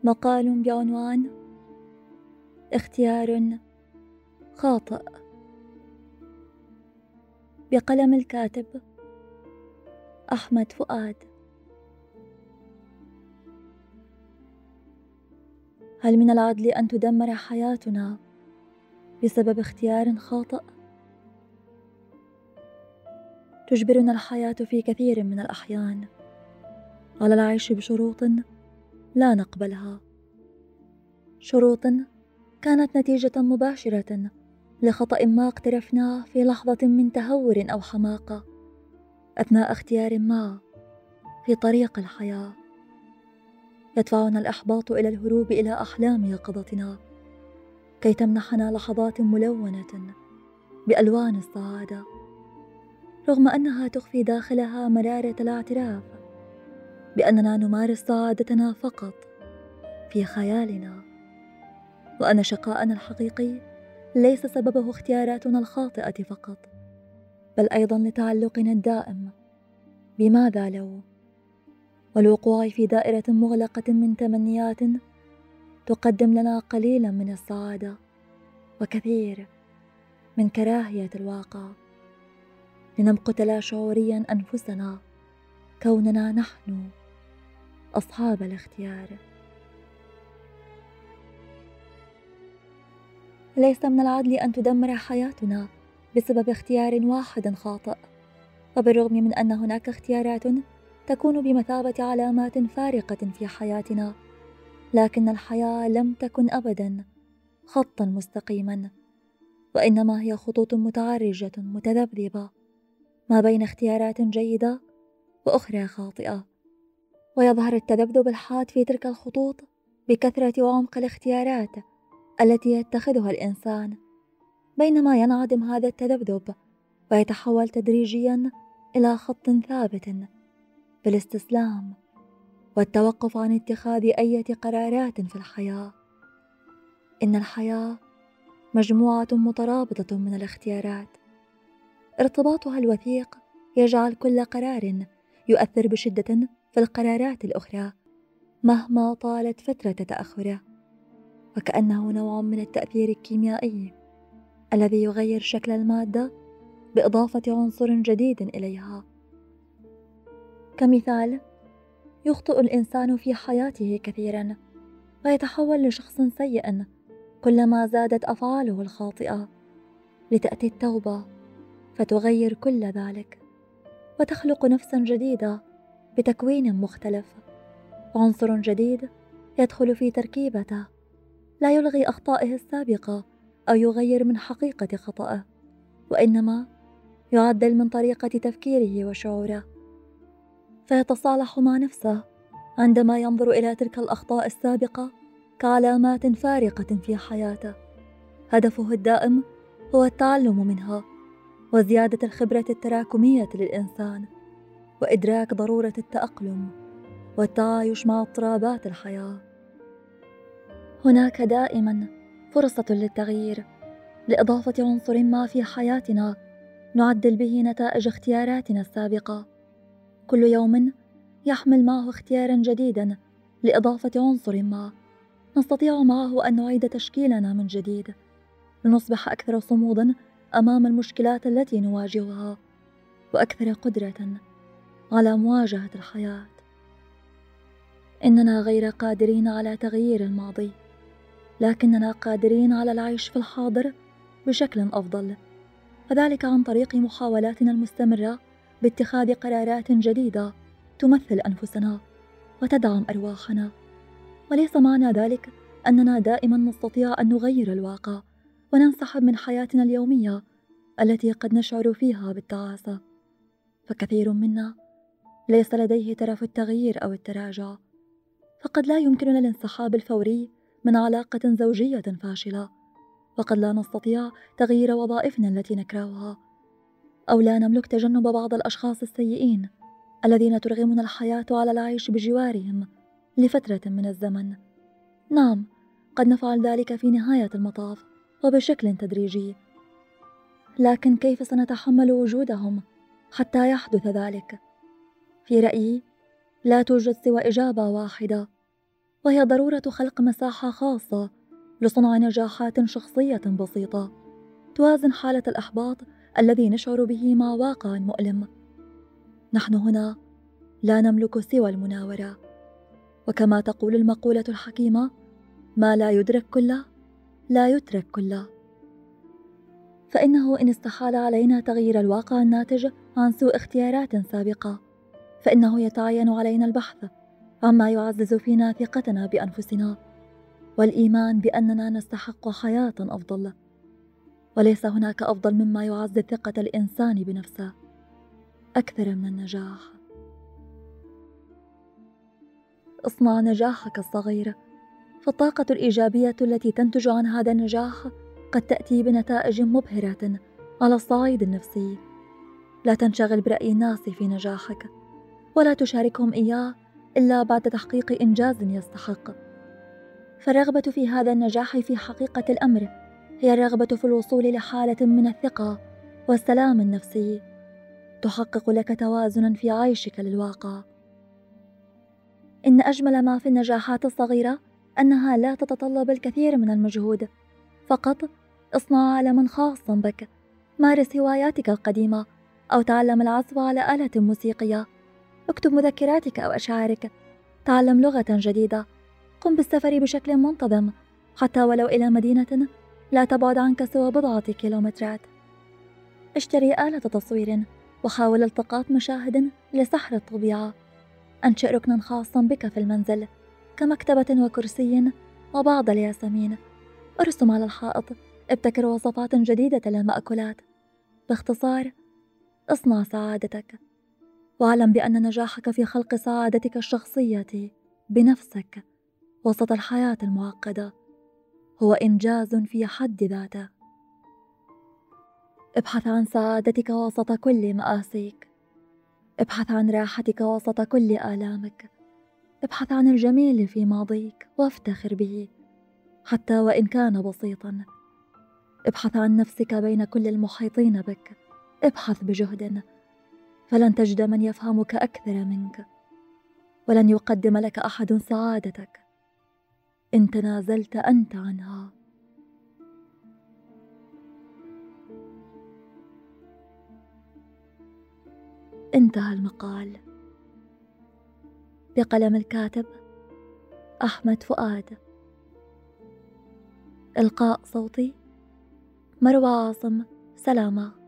مقال بعنوان اختيار خاطئ، بقلم الكاتب أحمد فؤاد. هل من العدل أن تدمر حياتنا بسبب اختيار خاطئ؟ تجبرنا الحياة في كثير من الأحيان على العيش بشروط لا نقبلها، شروط كانت نتيجة مباشرة لخطأ ما اقترفناه في لحظة من تهور أو حماقة أثناء اختيار ما في طريق الحياة، يدفعنا الإحباط إلى الهروب إلى أحلام يقظتنا كي تمنحنا لحظات ملونة بألوان السعادة، رغم أنها تخفي داخلها مرارة الاعتراف بأننا نمارس سعادتنا فقط في خيالنا، وأن شقاءنا الحقيقي ليس سببه اختياراتنا الخاطئة فقط، بل أيضا لتعلقنا الدائم بماذا لو، والوقوع في دائرة مغلقة من تمنيات تقدم لنا قليلا من السعادة وكثير من كراهية الواقع، لنمقت لا شعوريا أنفسنا كوننا نحن أصحاب الاختيار. ليس من العدل أن تدمر حياتنا بسبب اختيار واحد خاطئ، وبالرغم من أن هناك اختيارات تكون بمثابة علامات فارقة في حياتنا، لكن الحياة لم تكن أبدا خطا مستقيما، وإنما هي خطوط متعرجة متذبذبة ما بين اختيارات جيدة وأخرى خاطئة، ويظهر التذبذب الحاد في تلك الخطوط بكثرة وعمق الاختيارات التي يتخذها الإنسان، بينما ينعدم هذا التذبذب ويتحول تدريجيا إلى خط ثابت بالاستسلام والتوقف عن اتخاذ أي قرارات في الحياة. إن الحياة مجموعة مترابطة من الاختيارات، ارتباطها الوثيق يجعل كل قرار يؤثر بشدة في القرارات الأخرى مهما طالت فترة تأخره، وكأنه نوع من التأثير الكيميائي الذي يغير شكل المادة بإضافة عنصر جديد إليها. كمثال، يخطئ الإنسان في حياته كثيرا ويتحول لشخص سيء كلما زادت أفعاله الخاطئة، لتأتي التوبة فتغير كل ذلك وتخلق نفسا جديدة بتكوين مختلف، وعنصر جديد يدخل في تركيبته لا يلغي أخطائه السابقة أو يغير من حقيقة خطأه، وإنما يعدل من طريقة تفكيره وشعوره، فيتصالح مع نفسه عندما ينظر إلى تلك الأخطاء السابقة كعلامات فارقة في حياته، هدفه الدائم هو التعلم منها وزيادة الخبرة التراكمية للإنسان، وإدراك ضرورة التأقلم والتعايش مع اضطرابات الحياة. هناك دائما فرصة للتغيير، لإضافة عنصر ما في حياتنا نعدل به نتائج اختياراتنا السابقة. كل يوم يحمل معه اختيارا جديدا لإضافة عنصر ما، نستطيع معه أن نعيد تشكيلنا من جديد لنصبح أكثر صمودا أمام المشكلات التي نواجهها، وأكثر قدرة على مواجهة الحياة. إننا غير قادرين على تغيير الماضي، لكننا قادرين على العيش في الحاضر بشكل أفضل، وذلك عن طريق محاولاتنا المستمرة باتخاذ قرارات جديدة تمثل أنفسنا وتدعم أرواحنا. وليس معنى ذلك أننا دائما نستطيع أن نغير الواقع وننسحب من حياتنا اليومية التي قد نشعر فيها بالتعاسة، فكثير منا ليس لديه ترف التغيير أو التراجع، فقد لا يمكننا الانسحاب الفوري من علاقة زوجية فاشلة، وقد لا نستطيع تغيير وظائفنا التي نكرهها، أو لا نملك تجنب بعض الأشخاص السيئين الذين ترغمنا الحياة على العيش بجوارهم لفترة من الزمن. نعم، قد نفعل ذلك في نهاية المطاف وبشكل تدريجي، لكن كيف سنتحمل وجودهم حتى يحدث ذلك؟ في رأيي لا توجد سوى إجابة واحدة، وهي ضرورة خلق مساحة خاصة لصنع نجاحات شخصية بسيطة توازن حالة الإحباط الذي نشعر به مع واقع مؤلم. نحن هنا لا نملك سوى المناورة، وكما تقول المقولة الحكيمة: ما لا يدرك كله لا يترك كله. فإنه إن استحال علينا تغيير الواقع الناتج عن سوء اختيارات سابقة، فإنه يتعين علينا البحث عما يعزز فينا ثقتنا بأنفسنا والإيمان بأننا نستحق حياة أفضل. وليس هناك أفضل مما يعزز ثقة الإنسان بنفسه أكثر من النجاح. اصنع نجاحك الصغير، فالطاقة الإيجابية التي تنتج عن هذا النجاح قد تأتي بنتائج مبهرة على الصعيد النفسي. لا تنشغل برأي الناس في نجاحك، ولا تشاركهم إياه إلا بعد تحقيق إنجاز يستحق. فالرغبة في هذا النجاح في حقيقة الأمر هي الرغبة في الوصول لحالة من الثقة والسلام النفسي تحقق لك توازنا في عيشك للواقع. إن أجمل ما في النجاحات الصغيرة أنها لا تتطلب الكثير من المجهود، فقط اصنع عالما خاصا بك، مارس هواياتك القديمة أو تعلم العزف على آلة موسيقية، اكتب مذكراتك أو أشعارك، تعلم لغة جديدة، قم بالسفر بشكل منتظم حتى ولو إلى مدينة لا تبعد عنك سوى بضعة كيلومترات. اشتري آلة تصوير وحاول التقاط مشاهد لسحر الطبيعة. أنشئ ركنا خاصا بك في المنزل كمكتبة وكرسي وبعض الياسمين. ارسم على الحائط، ابتكر وصفات جديدة للمأكولات. باختصار، اصنع سعادتك، واعلم بأن نجاحك في خلق سعادتك الشخصية بنفسك وسط الحياة المعقدة هو إنجاز في حد ذاته. ابحث عن سعادتك وسط كل مآسيك، ابحث عن راحتك وسط كل آلامك، ابحث عن الجميل في ماضيك وافتخر به حتى وإن كان بسيطا. ابحث عن نفسك بين كل المحيطين بك، ابحث بجهد، فلن تجد من يفهمك أكثر منك، ولن يقدم لك أحد سعادتك إن تنازلت أنت عنها. انتهى المقال. بقلم الكاتب أحمد فؤاد. إلقاء صوتي مروى عاصم. سلامة.